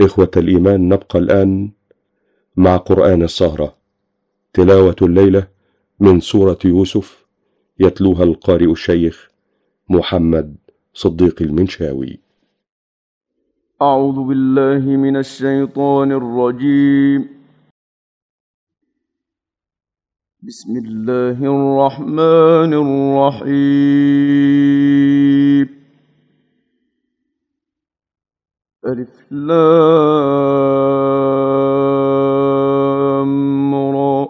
إخوة الإيمان، نبقى الآن مع قرآن السهرة، تلاوة الليلة من سورة يوسف، يتلوها القارئ الشيخ محمد صديق المنشاوي. أعوذ بالله من الشيطان الرجيم. بسم الله الرحمن الرحيم. ألف لام را.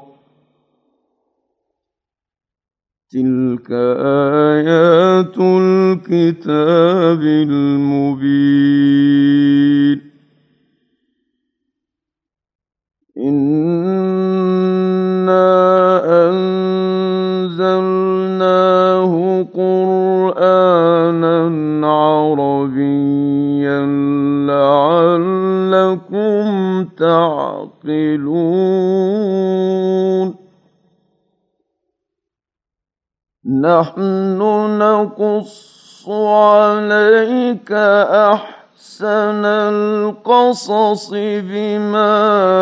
تلك آيات الكتاب المبين. إنا أنزلناه قرآنا عربيا لعلكم تعقلون. نحن نقص عليك أحسن القصص بما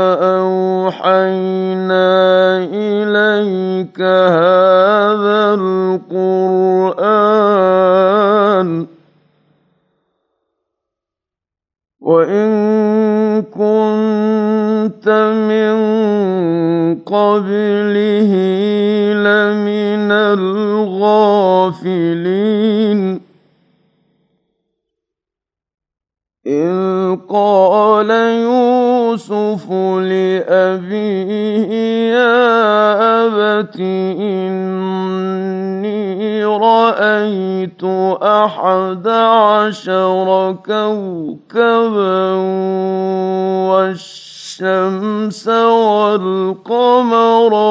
أوحينا إليك هذا القرآن وإن كنت من قبله لمن الغافلين. إذ قال يوسف لأبيه يا أبت إني رأيت 11 كوكبا والشمس والقمر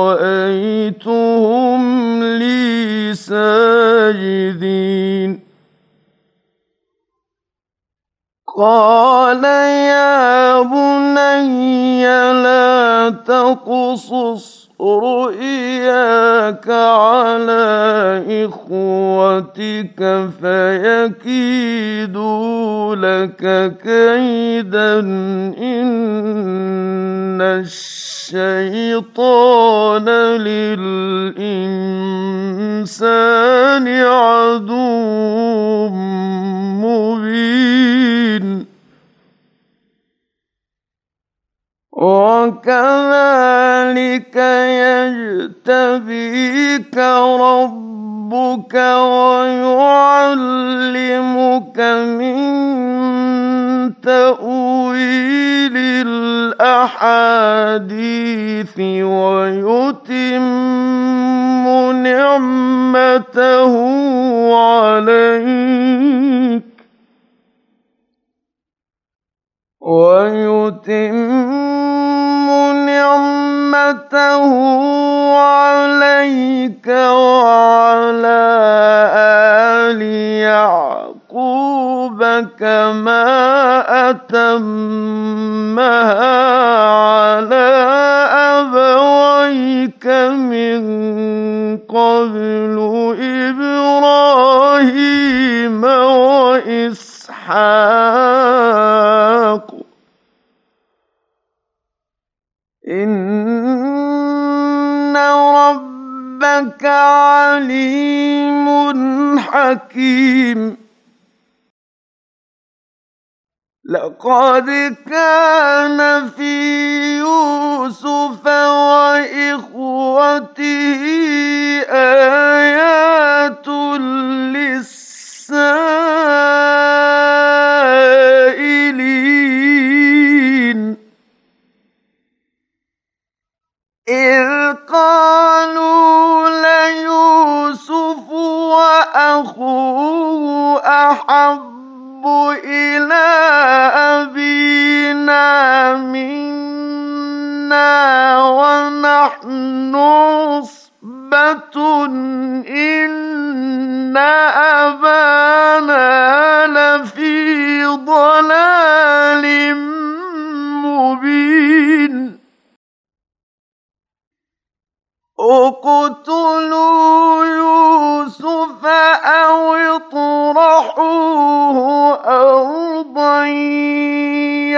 رأيتهم لي ساجدين. قال يا بني لا تقصص رؤياك على إخوتك فيكيدوا لك كيدا إن الشيطان للإنسان عدو مبين. وكذلك يجتبيك ربك ويعلمك من تأويل الأحاديث ويتم نعمته عليك وعلى آل يعقوب كما أتمها على أبويك من قبل إبراهيم وإسحاق إن ربك عليم حكيم. لقد كان في يوسف وإخوته آيات للسائلين إذ قالوا ليوسف وأخوه أحب إلى أبينا منا ونحن عصبة إن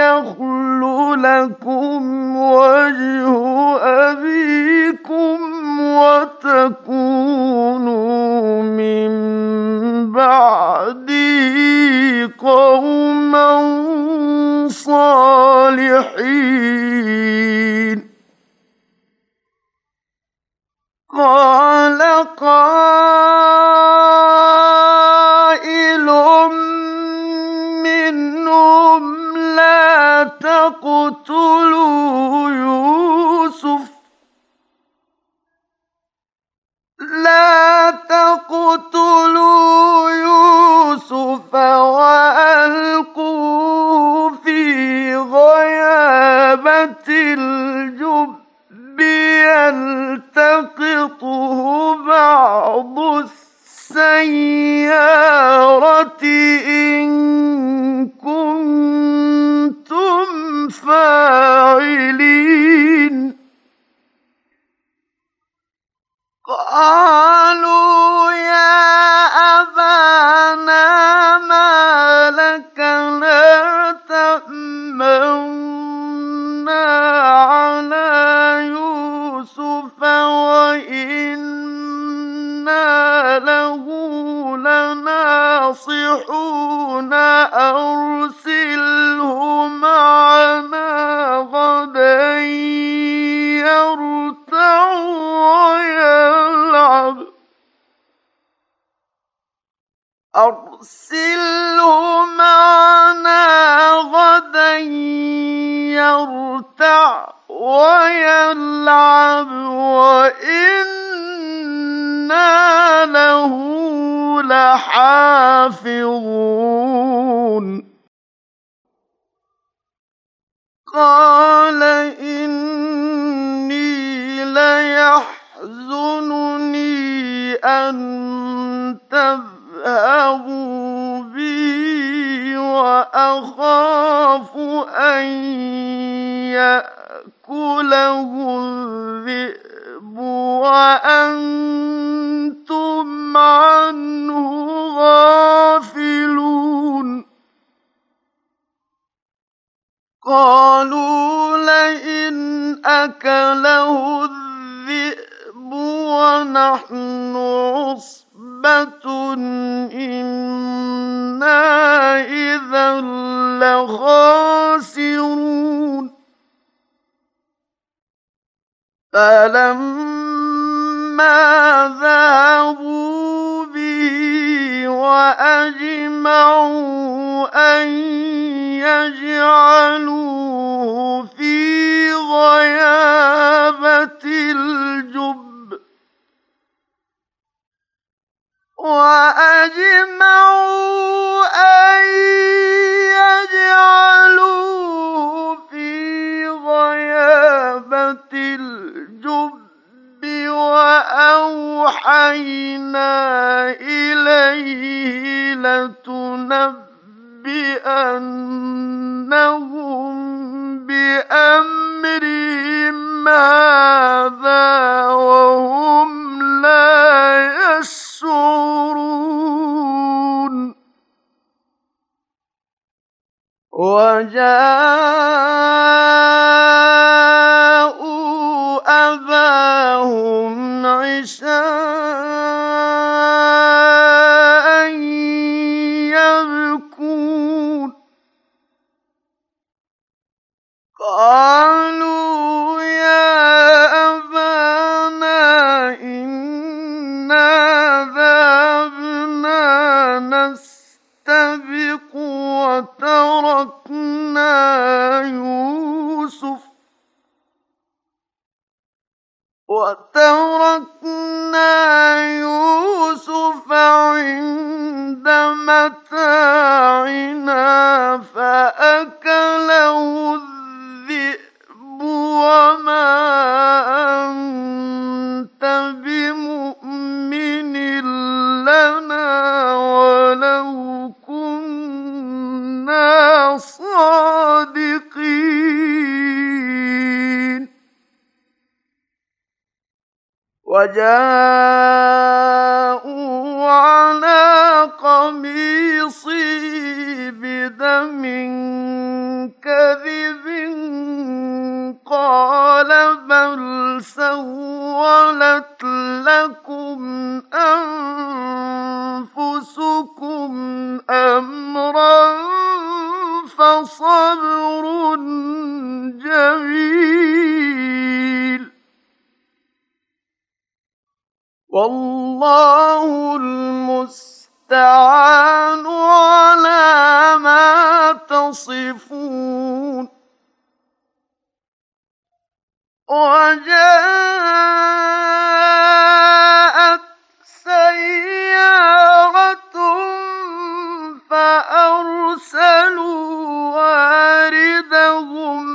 يخل لكم وجه أبيكم وتكونوا من بعدي قوما صالحين. قال قائل منهم لا تقتلوا يوسف وألقوه في غيابة الجب يلتقطه بعض السيارة إن كنتم فاعلين. قالوا يا أبانا ما لك لا تأمنا على يوسف وإنا له لناصحون أرسله معنا غدا يرتع ويلعب وإنا له لحافظون. قال إني ليحزنني أن تذهبوا بي وأخاف أن يأكله الذئب وأنتم عنه غافلون. قالوا لئن أكله الذئب ونحن عصبة إنا إذا لخاسرون. فلما ذهبوا به وأجمعوا أن يجعلوه في غيابة الجب وأوحينا إليه لتنبئنهم بأمرهم هذا وهم لا يشعرون. وجاءوا أباهم عشاء يبكون. قالوا يا أبانا إنا ذهبنا نستبق وتركنا يوسف عند متاعنا فأكله الذئب وما أنت بمؤمن لنا ولو كنا صادقين. وجاءوا على قميصه بدم كذب صبر جميل والله المستعان على ما تصفون وجاءت سيارة فأرسلوا واردهم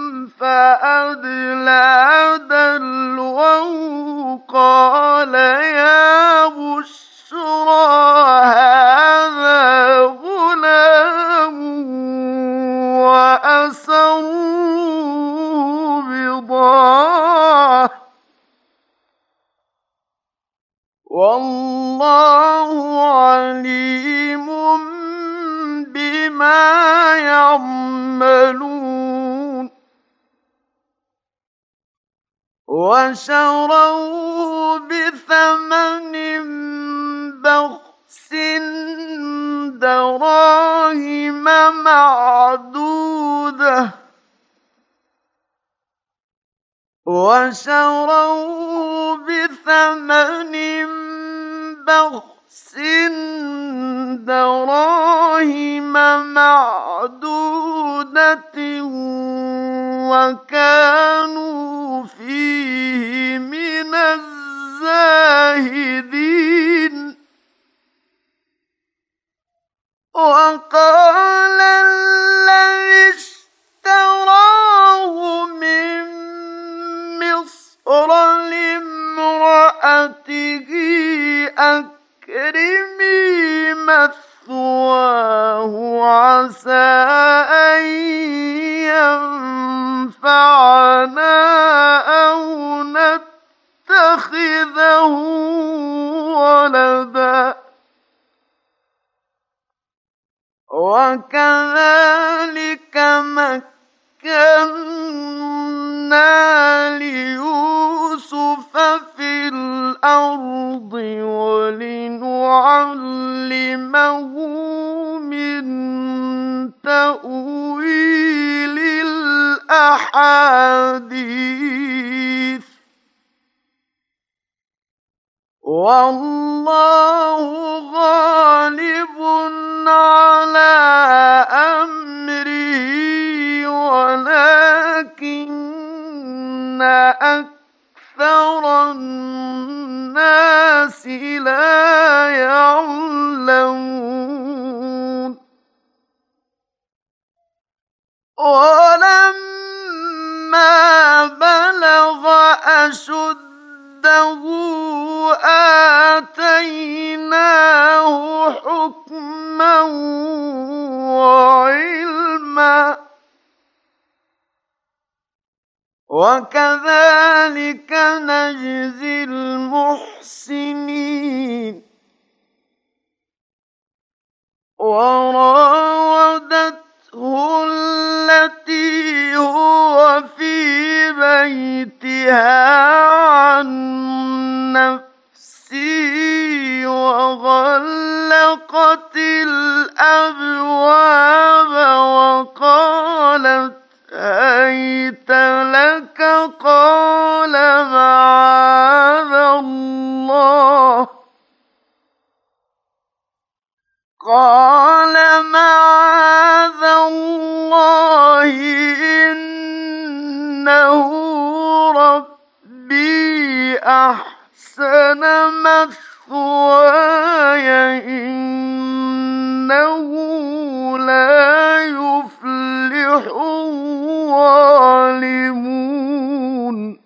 فأدلى دلوه قال يا بشرى هذا غلام وأسروه بضاعة والله عليم بما يعملون وشروه بثمن بخس دراهم معدودة وكانوا فيه من الزاهدين وقال الذي اشتراه من مصر لامرأته أكرمي مثواه عسى أن ينفعنا أو نتخذه ولدا وكذلك مكنا ليوسف في الأرض ولنعلمه من تأويل الأحاديث والله غالب على أمره ولكن أكثر الناس لا يعلمون ولما بلغ أشده آتيناه حكما وعلما وكذلك نجزي المحسنين وراودته التي هو في بيتها عن نفسه وغلقت الأبواب وقالت هيت لك قال معاذ الله إنه ربي أحسن مثواي إنه لا يفلح الظالمون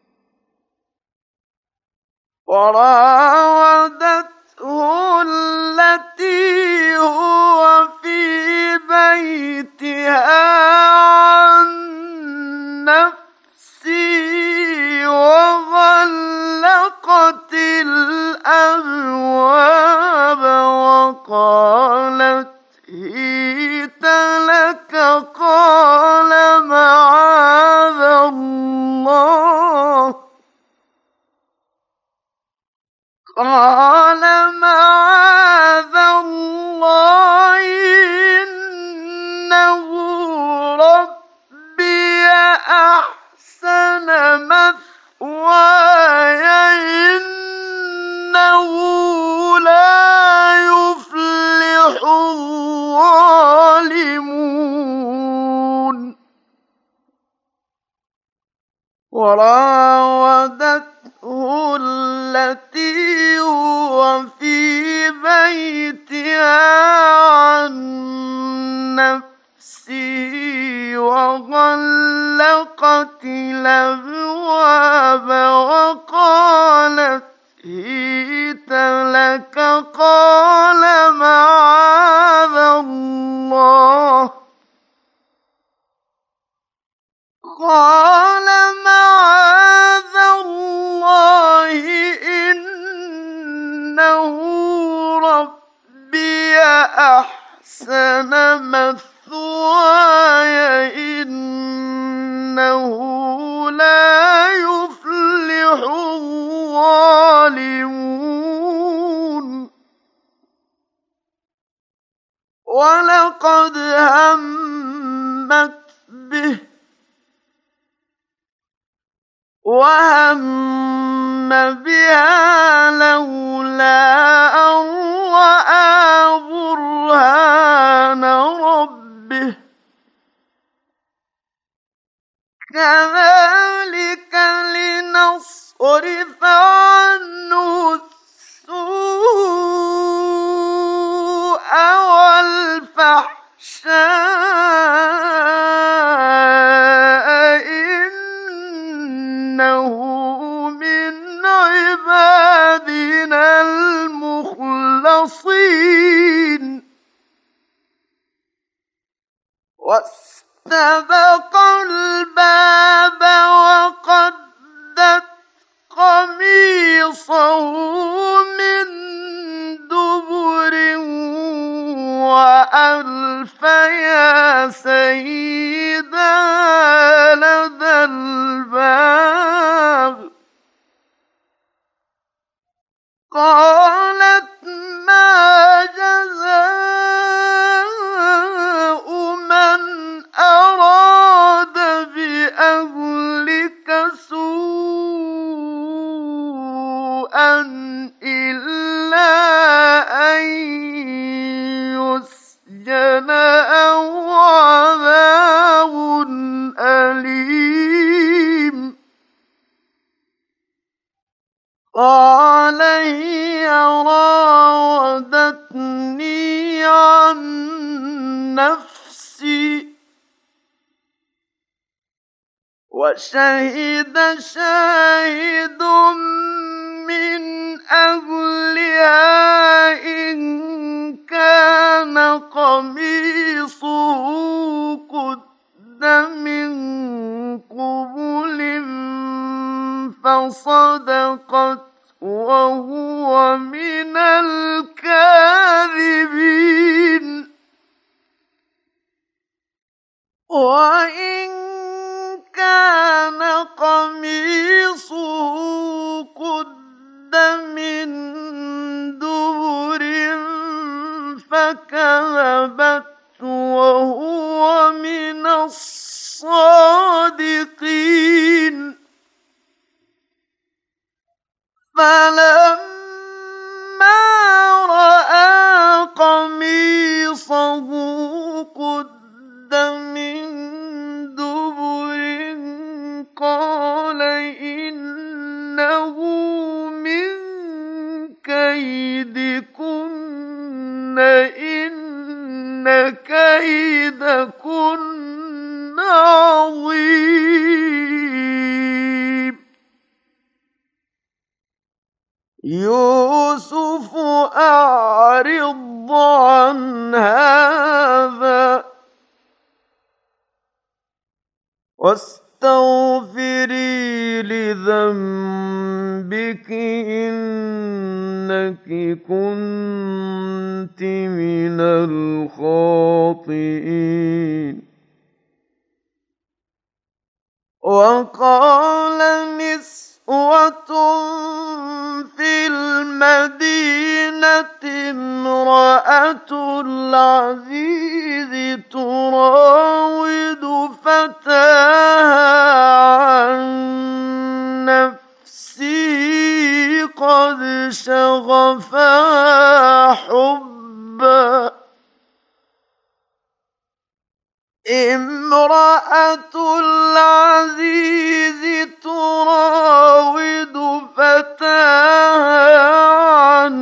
وراودته التي هو في بيتها عن نفسه وغلقت الأبواب وقالت هيت لك قال معاذ الله إنه وراودته التي هو في بيتها عن نفسه وغلقت الأبواب وقالت هيت لك قال معاذ الله إنه ربي أحسن مثواي إنه لا يفلح الظالمون ولقد همت به وهم بها لولا أن رأى برهان ربه كذلك لنصرف عنه السوء والفحشاء إنه من عبادنا المخلصين واستبق الباب وقدت قميصه من دبر وألف يا سيدها لدى الباب قالت ما جزاء من أراد بأهلك سوءا إلا أن يسجن أو عذاب أليم قال هي راودتني عن نفسي وشهد شاهد من أهلها إن كان قميصه قد من قبل فصدقت وهو من الكاذبين وإن كان قميصه قد من دبر فكذبت وهو من الصادقين فلما رأى قميصه قد من دبر قال إنه من كيدكن إن كيدكن عظيم يوسف أعرض عن هذا واستغفري لذنبك إنك كنت من الخاطئين وقال نسوة في المدينة امرأة العزيز تراود فتاها عن نفسه قد شغفها حبا امرأة العزيز تراود فتاها عن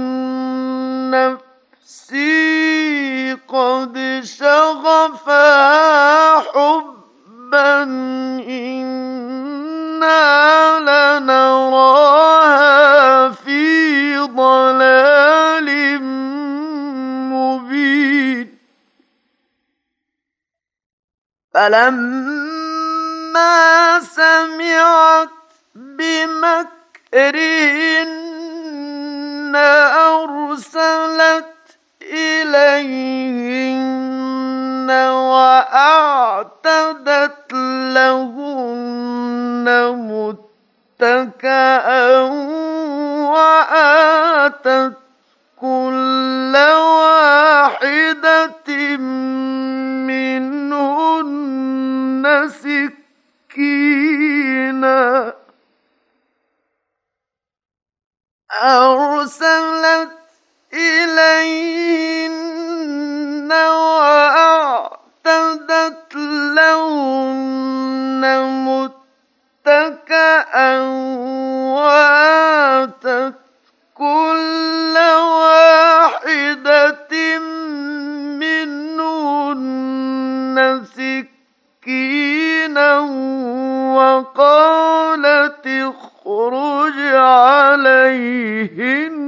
نفسه قد شغفها حبا إنا لنراها في ضلال مبين فلما سمعت بمكرهن أرسلت إليهن وأعتدت لهن متكئا وآتت كل واحدة منهن سكينا أرسلت إليهن وأعتدت لهن متكئا وآتت كل واحدة منهن سكينا وقالت اخرج عليهن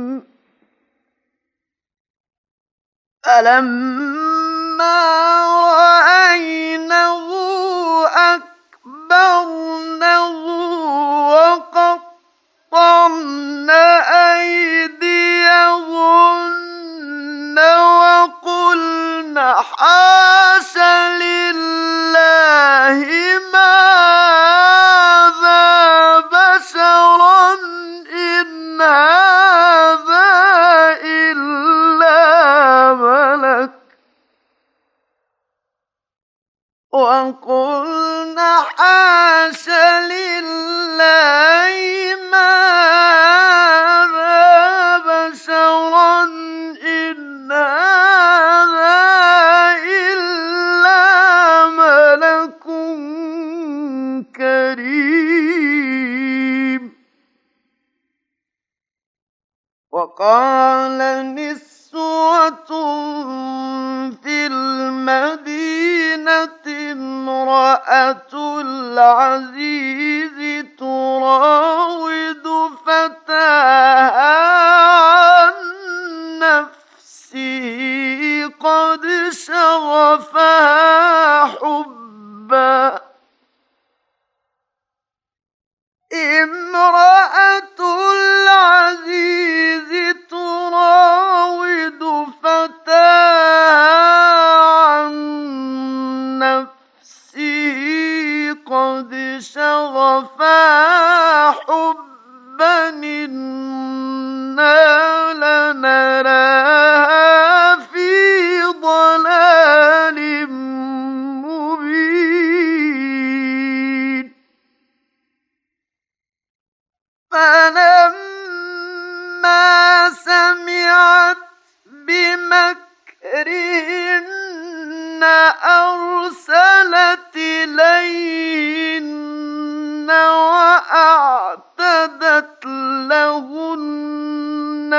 فلما رأينه أكبرنه وقطعن أيديهن وقلن حاش لله ما هذا بشرا إن هذا إلا ملك وقلن حاش لله ما هذا بشرا إن هذا إلا ملك كريم وقال نسوة في المدينة امرأة العزيز تراود فتاها عن نفسه قد شغفها حبا امرأة العزيز تراود فتاها عن نفسه قد شغفها حبا إنا لنراها في ضلال مبين فلما سمعت بمكرهن أرسلت إليهن وأعتدت لهن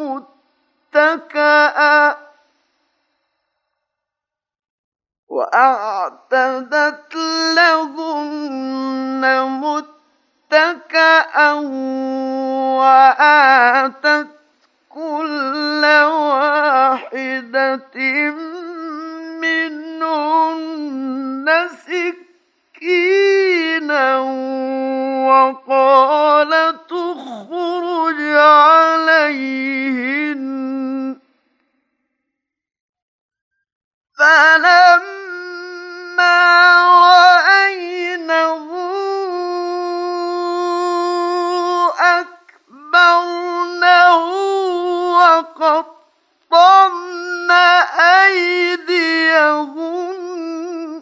متكئا وآتت كل واحدة منهن سكينا وقالت اخرج عليهن فلما رأينه أكبرنه وقطعن أيديهن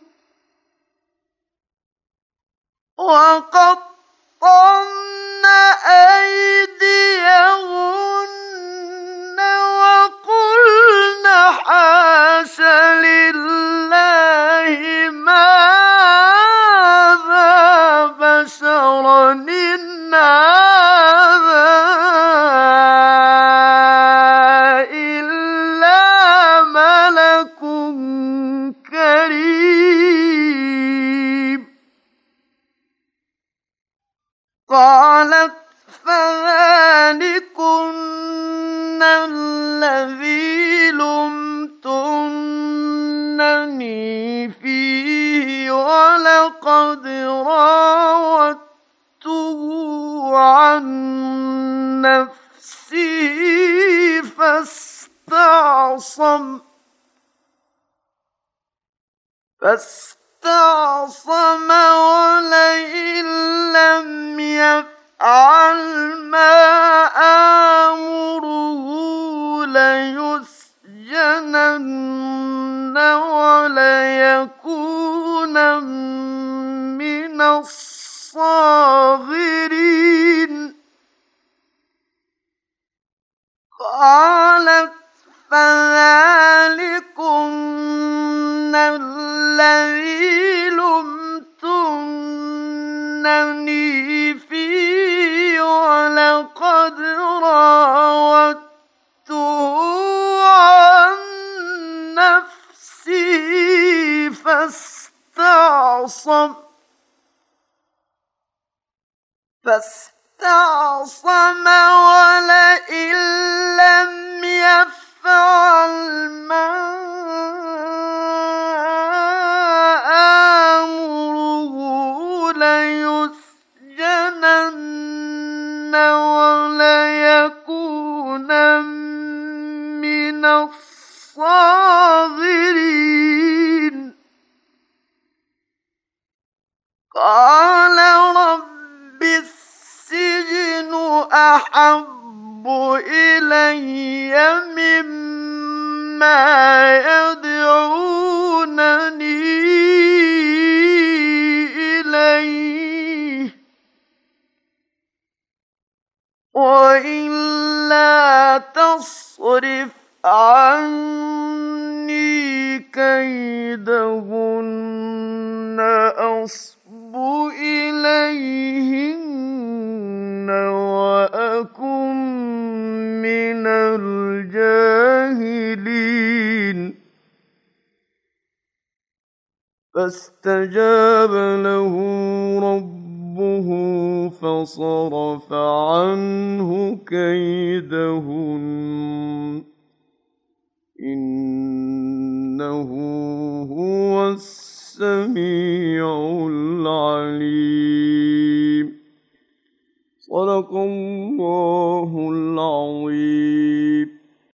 وقلن حاش لله ما قالت فذلكن الذي لمتنني فيه ولقد راودته عن نفسه فاستعصم ولئن لم يفعل ما آمره ليسجنن وليكون من الصاغرين قالت فذلكن الذي لمتنني فيه ولقد راودته عن نفسه فاستعصم ولئن لم يفعل ما آمره ليسجنن وليكون من الصاغرين قال رب السجن أحب إلي مما يدعونني إليه وإلا تصرف عني كيدهن أصب إليهن وأكن من الجاهلين فاستجاب له ربه فصرف عنه كيدهن إنه هو السميع العليم صدق الله العظيم.